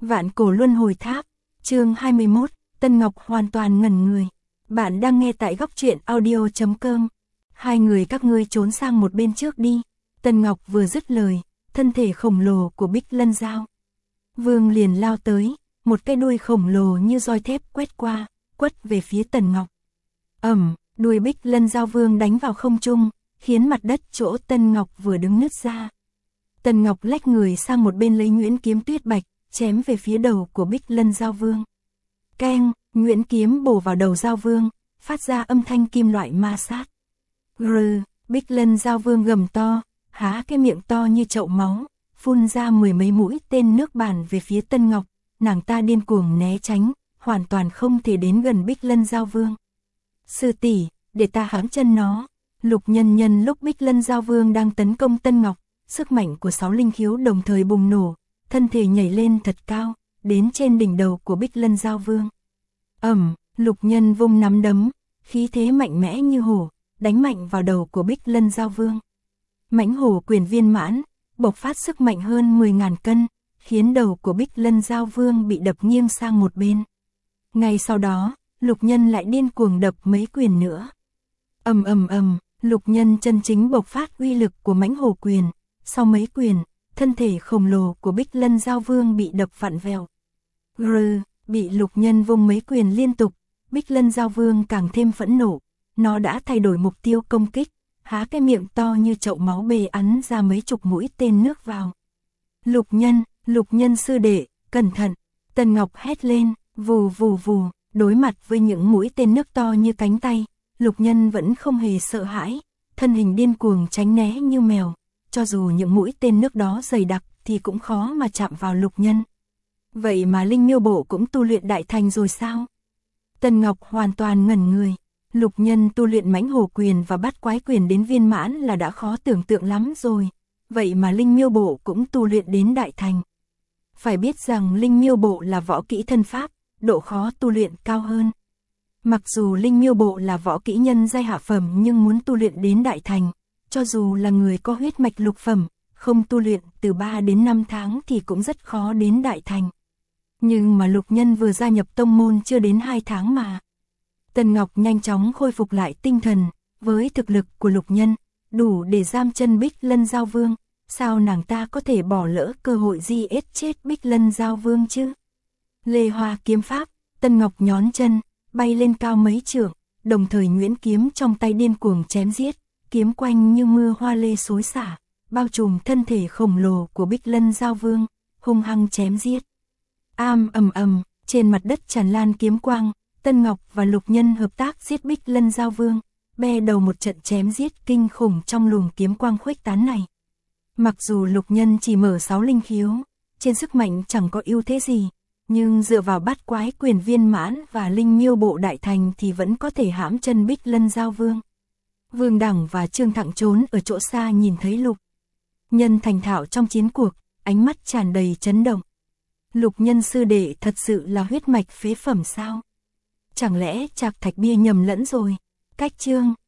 Vạn cổ luân hồi tháp, chương 21, Tân Ngọc hoàn toàn ngẩn người. Bạn đang nghe tại góc truyện audio.com. Hai người các ngươi trốn sang một bên trước đi. Tân Ngọc vừa dứt lời, thân thể khổng lồ của Bích Lân Dao Vương liền lao tới, một cái đuôi khổng lồ như roi thép quét qua, quất về phía Tần Ngọc. Đuôi Bích Lân Dao Vương đánh vào không trung, khiến mặt đất chỗ Tân Ngọc vừa đứng nứt ra. Tần Ngọc lách người sang một bên lấy nhuyễn kiếm tuyết bạch, chém về phía đầu của Bích Lân Dao Vương. Keng, nhuyễn kiếm bổ vào đầu Dao Vương, phát ra âm thanh kim loại ma sát. Rừ, Bích Lân Dao Vương gầm to, há cái miệng to như chậu máu, phun ra mười mấy mũi tên nước bản về phía Tân Ngọc, nàng ta điên cuồng né tránh, hoàn toàn không thể đến gần Bích Lân Dao Vương. Sư tỷ, để ta hãm chân nó. Lục Nhân nhân lúc Bích Lân Dao Vương đang tấn công Tân Ngọc, sức mạnh của 6 linh khiếu đồng thời bùng nổ, thân thể nhảy lên thật cao, đến trên đỉnh đầu của Bích Lân Dao Vương. Lục Nhân vung nắm đấm, khí thế mạnh mẽ như hổ, đánh mạnh vào đầu của Bích Lân Dao Vương. Mãnh hổ quyền viên mãn, bộc phát sức mạnh hơn 10.000 cân, khiến đầu của Bích Lân Dao Vương bị đập nghiêng sang một bên. Ngay sau đó, Lục Nhân lại điên cuồng đập mấy quyền nữa. Lục Nhân chân chính bộc phát uy lực của mãnh hổ quyền, sau mấy quyền, thân thể khổng lồ của Bích Lân Dao Vương bị đập vặn vẹo. Bị Lục Nhân vung mấy quyền liên tục, Bích Lân Dao Vương càng thêm phẫn nộ, nó đã thay đổi mục tiêu công kích, há cái miệng to như chậu máu bê ắn ra mấy chục mũi tên nước vào. Lục Nhân sư đệ, cẩn thận, Tần Ngọc hét lên, vù vù vù, đối mặt với những mũi tên nước to như cánh tay, Lục Nhân vẫn không hề sợ hãi, thân hình điên cuồng tránh né như mèo, cho dù những mũi tên nước đó dày đặc thì cũng khó mà chạm vào Lục Nhân. Vậy mà Linh Miêu Bộ cũng tu luyện đại thành rồi sao? Tần Ngọc hoàn toàn ngẩn người, Lục Nhân tu luyện mãnh hổ quyền và bát quái quyền đến viên mãn là đã khó tưởng tượng lắm rồi, vậy mà Linh Miêu Bộ cũng tu luyện đến đại thành. Phải biết rằng Linh Miêu Bộ là võ kỹ thân pháp, độ khó tu luyện cao hơn. Mặc dù Linh Miêu Bộ là võ kỹ nhân giai hạ phẩm nhưng muốn tu luyện đến đại thành, cho dù là người có huyết mạch lục phẩm, không tu luyện từ 3 đến 5 tháng thì cũng rất khó đến đại thành. Nhưng mà Lục Nhân vừa gia nhập tông môn chưa đến 2 tháng mà. Tần Ngọc nhanh chóng khôi phục lại tinh thần, với thực lực của Lục Nhân, đủ để giam chân Bích Lân Dao Vương, sao nàng ta có thể bỏ lỡ cơ hội giết chết Bích Lân Dao Vương chứ? Lê Hoa kiếm pháp, Tần Ngọc nhón chân, bay lên cao mấy trượng, đồng thời nhuyễn kiếm trong tay điên cuồng chém giết, kiếm quanh như mưa hoa lê xối xả, bao trùm thân thể khổng lồ của Bích Lân Dao Vương, hung hăng chém giết. Trên mặt đất tràn lan kiếm quang, Tân Ngọc và Lục Nhân hợp tác giết Bích Lân Dao Vương, be đầu một trận chém giết kinh khủng trong luồng kiếm quang khuếch tán này. Mặc dù Lục Nhân chỉ mở 6 linh khiếu, trên sức mạnh chẳng có ưu thế gì, nhưng dựa vào bát quái quyền viên mãn và Linh Miêu Bộ đại thành thì vẫn có thể hãm chân Bích Lân Dao Vương. Vương Đẳng và Trương Thặng trốn ở chỗ xa nhìn thấy Lục Nhân thành thạo trong chiến cuộc, ánh mắt tràn đầy chấn động. Lục Nhân sư đệ thật sự là huyết mạch phế phẩm sao? Chẳng lẽ Trạc Thạch Bia nhầm lẫn rồi? Cách chương